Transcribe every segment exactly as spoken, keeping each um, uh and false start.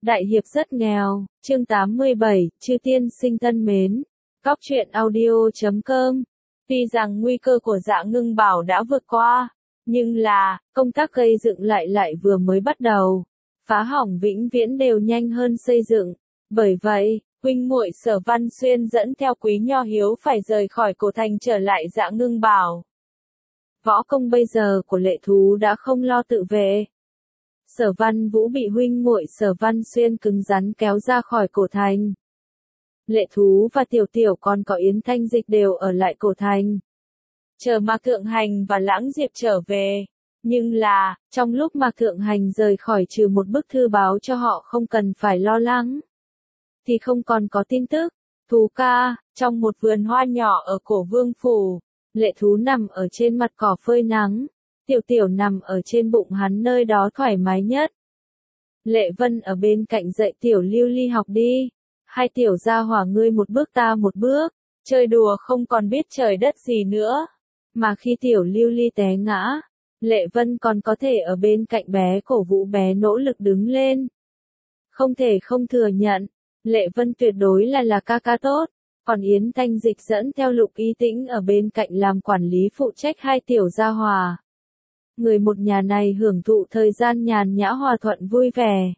Đại hiệp rất nghèo, chương tám mươi bảy, chư tiên sinh thân mến. Cóc truyện audio chấm com. Tuy rằng nguy cơ của Dạ Ngưng Bảo đã vượt qua, nhưng là, công tác gây dựng lại lại vừa mới bắt đầu. Phá hỏng vĩnh viễn đều nhanh hơn xây dựng. Bởi vậy, huynh muội Sở Văn Xuyên dẫn theo Quý Nho Hiếu phải rời khỏi cổ thành trở lại Dạ Ngưng Bảo. Võ công bây giờ của Lệ Thú đã không lo tự vệ. Sở Văn Vũ bị huynh muội Sở Văn Xuyên cứng rắn kéo ra khỏi cổ thành. Lệ Thú và Tiểu Tiểu còn có Yến Thanh Dịch đều ở lại cổ thành. Chờ Mạc Thượng Hành và Lãng Diệp trở về. Nhưng là, trong lúc Mạc Thượng Hành rời khỏi trừ một bức thư báo cho họ không cần phải lo lắng, thì không còn có tin tức. Thú ca, trong một vườn hoa nhỏ ở Cổ Vương Phủ, Lệ Thú nằm ở trên mặt cỏ phơi nắng. Tiểu Tiểu nằm ở trên bụng hắn nơi đó thoải mái nhất. Lệ Vân ở bên cạnh dạy Tiểu Lưu Ly học đi. Hai tiểu gia hỏa ngươi một bước ta một bước, chơi đùa không còn biết trời đất gì nữa. Mà khi Tiểu Lưu Ly té ngã, Lệ Vân còn có thể ở bên cạnh bé cổ vũ bé nỗ lực đứng lên. Không thể không thừa nhận, Lệ Vân tuyệt đối là là ca ca tốt. Còn Yến Thanh Dịch dẫn theo Lục Y Tĩnh ở bên cạnh làm quản lý phụ trách hai tiểu gia hỏa. Người một nhà này hưởng thụ thời gian nhàn nhã hòa thuận vui vẻ.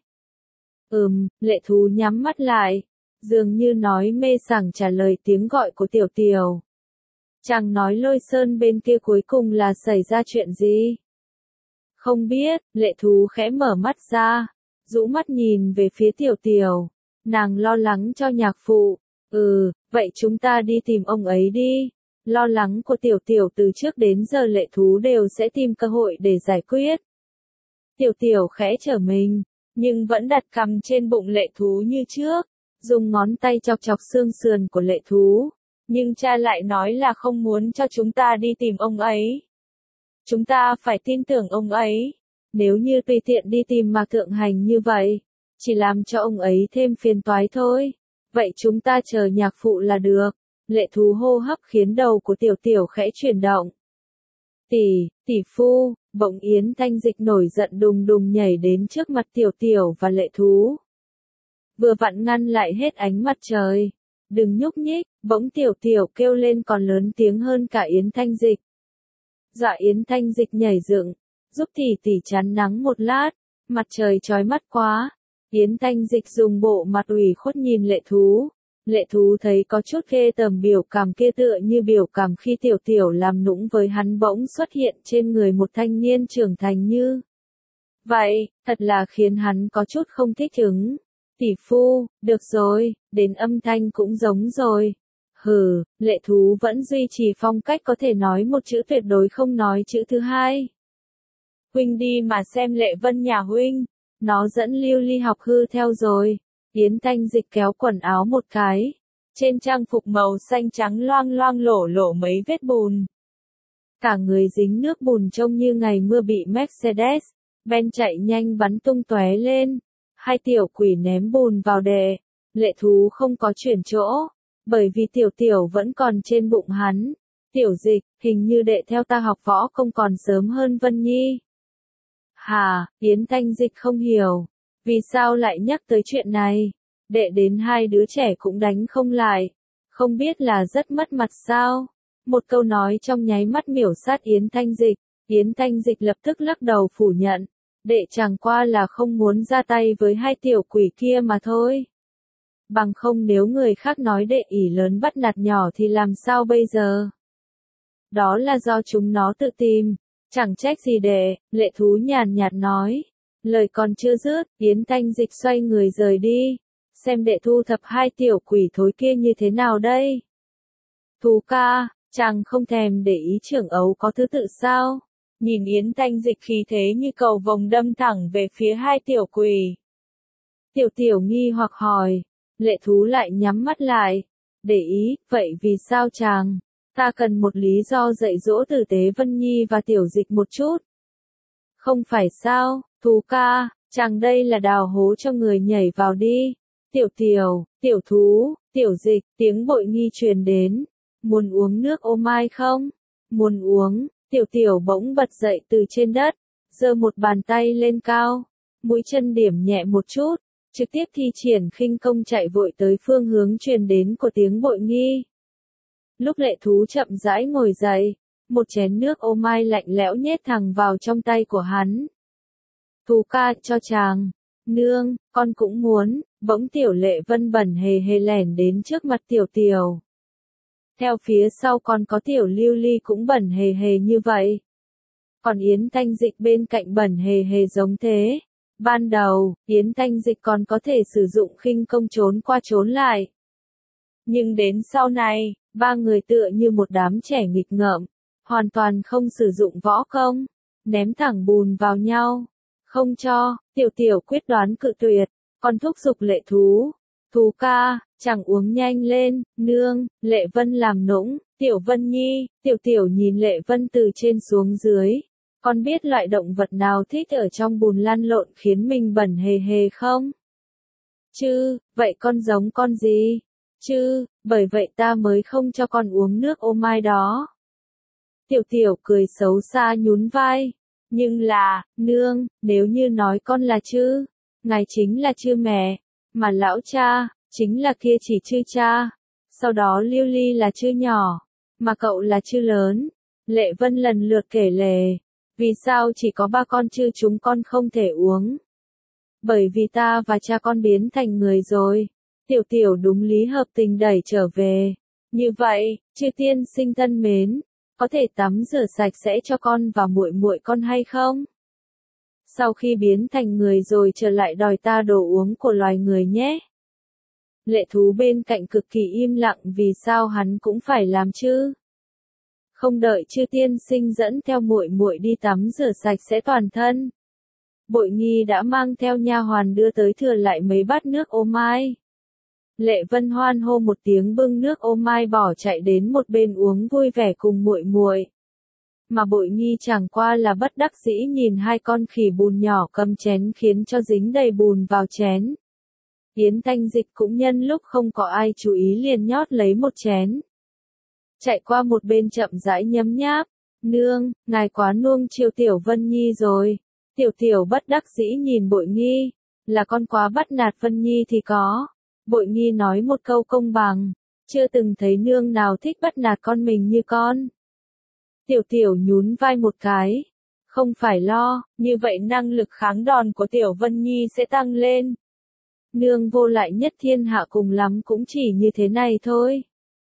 Ừm, Lệ Thú nhắm mắt lại, dường như nói mê sảng trả lời tiếng gọi của Tiểu Tiểu. Chàng nói Lôi Sơn bên kia cuối cùng là xảy ra chuyện gì? Không biết, Lệ Thú khẽ mở mắt ra, rũ mắt nhìn về phía Tiểu Tiểu. Nàng lo lắng cho nhạc phụ. Ừ, vậy chúng ta đi tìm ông ấy đi. Lo lắng của Tiểu Tiểu từ trước đến giờ Lệ Thú đều sẽ tìm cơ hội để giải quyết. Tiểu Tiểu khẽ trở mình, nhưng vẫn đặt cằm trên bụng Lệ Thú như trước, dùng ngón tay chọc chọc xương sườn của Lệ Thú. Nhưng cha lại nói là không muốn cho chúng ta đi tìm ông ấy. Chúng ta phải tin tưởng ông ấy. Nếu như tùy tiện đi tìm Mạc Thượng Hành như vậy, chỉ làm cho ông ấy thêm phiền toái thôi. Vậy chúng ta chờ nhạc phụ là được. Lệ Thú hô hấp khiến đầu của Tiểu Tiểu khẽ chuyển động. Tỷ, tỷ phu, bỗng Yến Thanh Dịch nổi giận đùng đùng nhảy đến trước mặt Tiểu Tiểu và Lệ Thú. Vừa vặn ngăn lại hết ánh mặt trời. Đừng nhúc nhích, bỗng Tiểu Tiểu kêu lên còn lớn tiếng hơn cả Yến Thanh Dịch. Dọa Yến Thanh Dịch nhảy dựng, giúp tỷ tỷ chắn nắng một lát, mặt trời chói mắt quá. Yến Thanh Dịch dùng bộ mặt ủy khuất nhìn Lệ Thú. Lệ Thú thấy có chút ghê tởm biểu cảm kia tựa như biểu cảm khi Tiểu Tiểu làm nũng với hắn bỗng xuất hiện trên người một thanh niên trưởng thành như vậy, thật là khiến hắn có chút không thích ứng. Tỷ phu, được rồi, đến âm thanh cũng giống rồi. Hừ, Lệ Thú vẫn duy trì phong cách có thể nói một chữ tuyệt đối không nói chữ thứ hai. Huynh đi mà xem Lệ Vân nhà huynh, nó dẫn Lưu Ly học hư theo rồi. Yến Thanh Dịch kéo quần áo một cái. Trên trang phục màu xanh trắng loang loang lổ lổ mấy vết bùn. Cả người dính nước bùn trông như ngày mưa bị Mercedes Benz chạy nhanh bắn tung tóe lên. Hai tiểu quỷ ném bùn vào đệ. Lệ Thú không có chuyển chỗ, bởi vì Tiểu Tiểu vẫn còn trên bụng hắn. Tiểu Dịch, hình như đệ theo ta học võ không còn sớm hơn Vân Nhi. Hà, Yến Thanh Dịch không hiểu. Vì sao lại nhắc tới chuyện này? Đệ đến hai đứa trẻ cũng đánh không lại. Không biết là rất mất mặt sao? Một câu nói trong nháy mắt miểu sát Yến Thanh Dịch. Yến Thanh Dịch lập tức lắc đầu phủ nhận. Đệ chẳng qua là không muốn ra tay với hai tiểu quỷ kia mà thôi. Bằng không nếu người khác nói đệ ỷ lớn bắt nạt nhỏ thì làm sao bây giờ? Đó là do chúng nó tự tìm. Chẳng trách gì đệ, Lệ Thú nhàn nhạt nói. Lời còn chưa dứt, Yến Thanh Dịch xoay người rời đi. Xem đệ thu thập hai tiểu quỷ thối kia như thế nào đây? Thú ca, chàng không thèm để ý trưởng ấu có thứ tự sao? Nhìn Yến Thanh Dịch khí thế như cầu vồng đâm thẳng về phía hai tiểu quỷ. Tiểu Tiểu nghi hoặc hỏi. Lệ Thú lại nhắm mắt lại. Để ý, vậy vì sao chàng? Ta cần một lý do dạy dỗ tử tế Vân Nhi và Tiểu Dịch một chút. Không phải sao, Thú ca, chàng đây là đào hố cho người nhảy vào đi. Tiểu Tiểu, Tiểu Thú, Tiểu Dịch, tiếng Bội Nghi truyền đến. Muốn uống nước ô mai không? Muốn uống. Tiểu Tiểu bỗng bật dậy từ trên đất, giơ một bàn tay lên cao, mũi chân điểm nhẹ một chút, trực tiếp thi triển khinh công chạy vội tới phương hướng truyền đến của tiếng Bội Nghi. Lúc Lệ Thú chậm rãi ngồi dậy, một chén nước ô mai lạnh lẽo nhét thẳng vào trong tay của hắn. Thú ca, cho chàng. Nương, con cũng muốn. Bỗng Tiểu Lệ Vân bẩn hề hề lẻn đến trước mặt Tiểu Tiểu. Theo phía sau còn có Tiểu Lưu Ly cũng bẩn hề hề như vậy. Còn Yến Thanh Dịch bên cạnh bẩn hề hề giống thế. Ban đầu, Yến Thanh Dịch còn có thể sử dụng khinh công trốn qua trốn lại. Nhưng đến sau này, ba người tựa như một đám trẻ nghịch ngợm, hoàn toàn không sử dụng võ công, ném thẳng bùn vào nhau. Không cho, Tiểu Tiểu quyết đoán cự tuyệt, còn thúc giục Lệ Thú. Thú ca, chẳng uống nhanh lên, nương. Lệ Vân làm nũng. Tiểu Vân Nhi. Tiểu Tiểu nhìn Lệ Vân từ trên xuống dưới. Con biết loại động vật nào thích ở trong bùn lăn lộn khiến mình bẩn hề hề không? Chứ, vậy con giống con gì? Chứ, bởi vậy ta mới không cho con uống nước ô mai đó. Tiểu Tiểu cười xấu xa nhún vai. Nhưng là, nương, nếu như nói con là chư, ngài chính là chư mẹ, mà lão cha, chính là kia chỉ chư cha. Sau đó Lưu Ly là chư nhỏ, mà cậu là chư lớn. Lệ Vân lần lượt kể lể. Vì sao chỉ có ba con chư chúng con không thể uống? Bởi vì ta và cha con biến thành người rồi. Tiểu Tiểu đúng lý hợp tình đẩy trở về. Như vậy, chư tiên sinh thân mến, có thể tắm rửa sạch sẽ cho con và muội muội con hay không? Sau khi biến thành người rồi trở lại đòi ta đồ uống của loài người nhé. Lệ Thú bên cạnh cực kỳ im lặng vì sao hắn cũng phải làm chứ? Không đợi chư tiên sinh dẫn theo muội muội đi tắm rửa sạch sẽ toàn thân. Bội Nghi đã mang theo nha hoàn đưa tới thừa lại mấy bát nước ô mai. Lệ Vân hoan hô một tiếng bưng nước ô mai bỏ chạy đến một bên uống vui vẻ cùng muội muội. Mà Bội Nghi chẳng qua là bất đắc dĩ nhìn hai con khỉ bùn nhỏ cầm chén khiến cho dính đầy bùn vào chén. Yến Thanh Dịch cũng nhân lúc không có ai chú ý liền nhót lấy một chén. Chạy qua một bên chậm rãi nhấm nháp. Nương, ngài quá nuông chiều Tiểu Vân Nhi rồi. Tiểu Tiểu bất đắc dĩ nhìn Bội Nghi. Là con quá bắt nạt Vân Nhi thì có. Bội Nghi nói một câu công bằng. Chưa từng thấy nương nào thích bắt nạt con mình như con. Tiểu Tiểu nhún vai một cái. Không phải lo, như vậy năng lực kháng đòn của Tiểu Vân Nhi sẽ tăng lên. Nương vô lại nhất thiên hạ cùng lắm cũng chỉ như thế này thôi.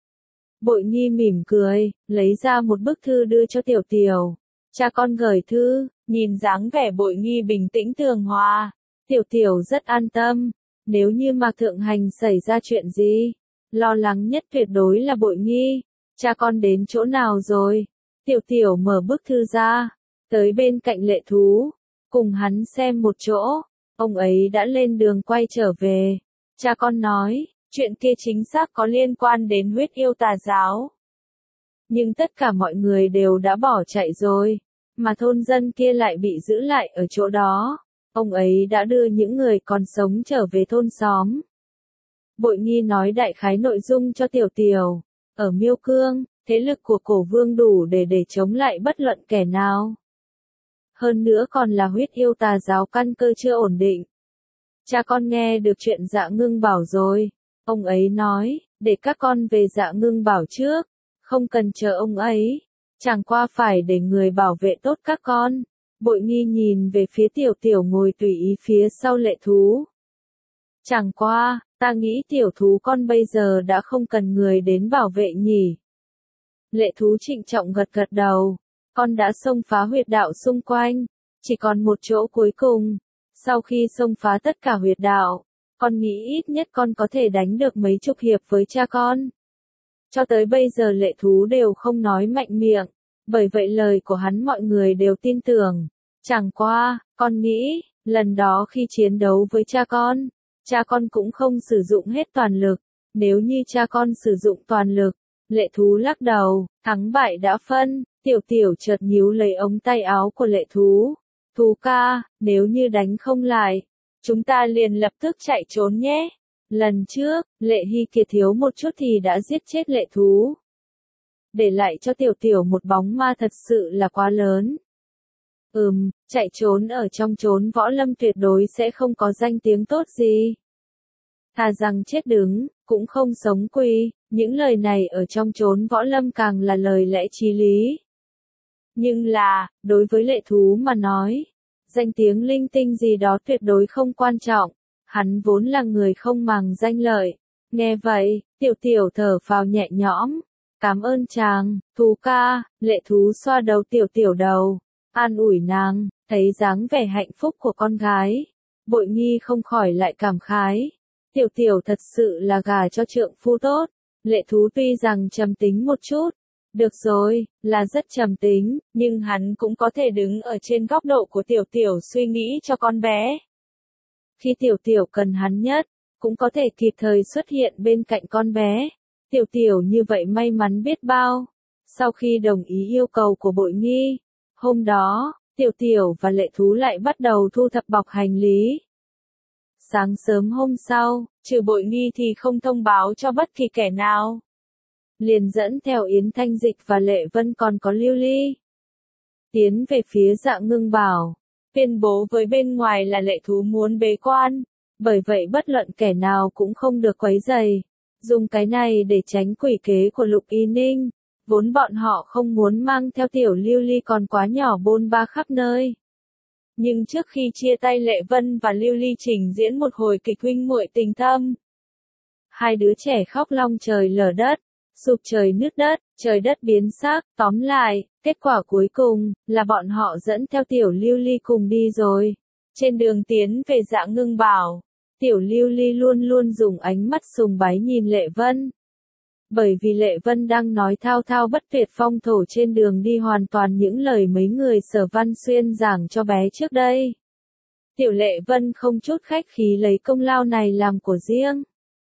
Bội Nghi mỉm cười, lấy ra một bức thư đưa cho Tiểu Tiểu. Cha con gửi thư, nhìn dáng vẻ Bội Nghi bình tĩnh tường hòa. Tiểu Tiểu rất an tâm. Nếu như Mạc Thượng Hành xảy ra chuyện gì, lo lắng nhất tuyệt đối là Bội Nghi. Cha con đến chỗ nào rồi? Tiểu Tiểu mở bức thư ra, tới bên cạnh Lệ Thú, cùng hắn xem một chỗ. Ông ấy đã lên đường quay trở về. Cha con nói, chuyện kia chính xác có liên quan đến huyết yêu tà giáo. Nhưng tất cả mọi người đều đã bỏ chạy rồi, mà thôn dân kia lại bị giữ lại ở chỗ đó. Ông ấy đã đưa những người còn sống trở về thôn xóm. Bội Nghi nói đại khái nội dung cho Tiểu Tiểu. Ở Miêu Cương, thế lực của Cổ Vương đủ để để chống lại bất luận kẻ nào. Hơn nữa còn là huyết yêu tà giáo căn cơ chưa ổn định. Cha con nghe được chuyện Dạ Ngưng Bảo rồi. Ông ấy nói, để các con về Dạ Ngưng Bảo trước. Không cần chờ ông ấy. Chẳng qua phải để người bảo vệ tốt các con. Bội Nghi nhìn về phía Tiểu Tiểu ngồi tùy ý phía sau Lệ Thú. Chẳng qua, ta nghĩ Tiểu Thú con bây giờ đã không cần người đến bảo vệ nhỉ. Lệ Thú trịnh trọng gật gật đầu. Con đã xông phá huyệt đạo xung quanh. Chỉ còn một chỗ cuối cùng. Sau khi xông phá tất cả huyệt đạo, con nghĩ ít nhất con có thể đánh được mấy chục hiệp với cha con. Cho tới bây giờ Lệ Thú đều không nói mạnh miệng. Bởi vậy lời của hắn mọi người đều tin tưởng. Chẳng qua, con nghĩ, lần đó khi chiến đấu với cha con, cha con cũng không sử dụng hết toàn lực. Nếu như cha con sử dụng toàn lực, Lệ Thú lắc đầu, thắng bại đã phân. Tiểu Tiểu chợt nhíu lấy ống tay áo của Lệ Thú. Thú ca, nếu như đánh không lại, chúng ta liền lập tức chạy trốn nhé. Lần trước, Lệ Hy Kiệt thiếu một chút thì đã giết chết Lệ Thú. Để lại cho Tiểu Tiểu một bóng ma thật sự là quá lớn. Ừm, chạy trốn ở trong chốn võ lâm tuyệt đối sẽ không có danh tiếng tốt gì. thà rằng chết đứng, cũng không sống quỳ. Những lời này ở trong chốn võ lâm càng là lời lẽ chí lý. Nhưng là, đối với Lệ Thú mà nói, danh tiếng linh tinh gì đó tuyệt đối không quan trọng. Hắn vốn là người không màng danh lợi. Nghe vậy, Tiểu Tiểu thở phào nhẹ nhõm. Cảm ơn chàng, Thú ca. Lệ Thú xoa đầu Tiểu Tiểu đầu, an ủi nàng, thấy dáng vẻ hạnh phúc của con gái. Bội Nghi không khỏi lại cảm khái. Tiểu Tiểu thật sự là gả cho trượng phu tốt. Lệ Thú tuy rằng trầm tính một chút, được rồi, là rất trầm tính, nhưng hắn cũng có thể đứng ở trên góc độ của Tiểu Tiểu suy nghĩ cho con bé. Khi Tiểu Tiểu cần hắn nhất, cũng có thể kịp thời xuất hiện bên cạnh con bé. Tiểu Tiểu như vậy may mắn biết bao. Sau khi đồng ý yêu cầu của Bội Nghi, hôm đó, Tiểu Tiểu và Lệ Thú lại bắt đầu thu thập bọc hành lý. Sáng sớm hôm sau, trừ Bội Nghi thì không thông báo cho bất kỳ kẻ nào. Liền dẫn theo Yến Thanh Dịch và Lệ Vân còn có Lưu Ly. Tiến về phía Dạ Ngưng Bảo, tuyên bố với bên ngoài là Lệ Thú muốn bế quan, bởi vậy bất luận kẻ nào cũng không được quấy rầy. Dùng cái này để tránh quỷ kế của Lục Y Ninh, vốn bọn họ không muốn mang theo tiểu Lưu Ly còn quá nhỏ bôn ba khắp nơi. Nhưng trước khi chia tay Lệ Vân và Lưu Ly trình diễn một hồi kịch huynh muội tình thâm. Hai đứa trẻ khóc long trời lở đất, sụp trời nứt đất, trời đất biến sắc, tóm lại, kết quả cuối cùng, là bọn họ dẫn theo tiểu Lưu Ly cùng đi rồi. Trên đường tiến về Dạ Ngưng Bảo, tiểu Lưu Ly luôn luôn dùng ánh mắt sùng bái nhìn Lệ Vân. Bởi vì Lệ Vân đang nói thao thao bất tuyệt phong thổ trên đường đi hoàn toàn những lời mấy người Sở Văn Xuyên giảng cho bé trước đây. Tiểu Lệ Vân không chút khách khí lấy công lao này làm của riêng.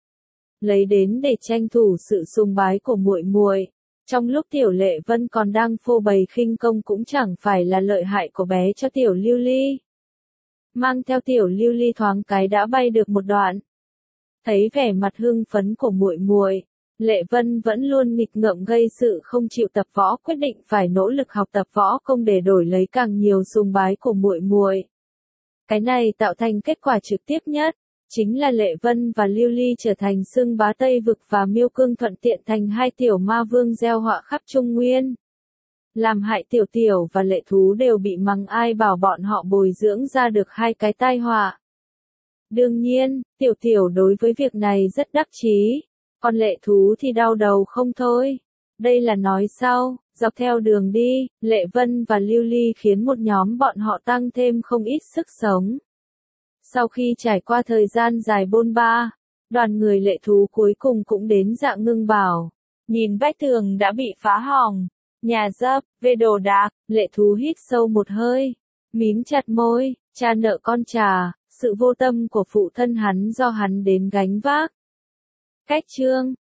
Lấy đến để tranh thủ sự sùng bái của muội muội. Trong lúc Tiểu Lệ Vân còn đang phô bày khinh công cũng chẳng phải là lợi hại của bé cho tiểu Lưu Ly. Mang theo tiểu Lưu Ly thoáng cái đã bay được một đoạn. Thấy vẻ mặt hưng phấn của muội muội, Lệ Vân vẫn luôn nghịch ngợm gây sự không chịu tập võ, quyết định phải nỗ lực học tập võ công để đổi lấy càng nhiều sùng bái của muội muội. Cái này tạo thành kết quả trực tiếp nhất, chính là Lệ Vân và Lưu Ly trở thành xưng bá Tây Vực và Miêu Cương thuận tiện thành hai tiểu ma vương gieo họa khắp Trung Nguyên. Làm hại Tiểu Tiểu và Lệ Thú đều bị mắng, ai bảo bọn họ bồi dưỡng ra được hai cái tai họa. Đương nhiên, Tiểu Tiểu đối với việc này rất đắc chí, còn Lệ Thú thì đau đầu không thôi. Đây là nói sau, dọc theo đường đi, Lệ Vân và Lưu Ly khiến một nhóm bọn họ tăng thêm không ít sức sống. Sau khi trải qua thời gian dài bôn ba, đoàn người Lệ Thú cuối cùng cũng đến Dạ Ngưng Bảo. Nhìn vách tường đã bị phá hỏng, nhà dấp, về đồ đạc, Lệ Thú hít sâu một hơi, mím chặt môi, cha nợ con trả, sự vô tâm của phụ thân hắn do hắn đến gánh vác. Cách chương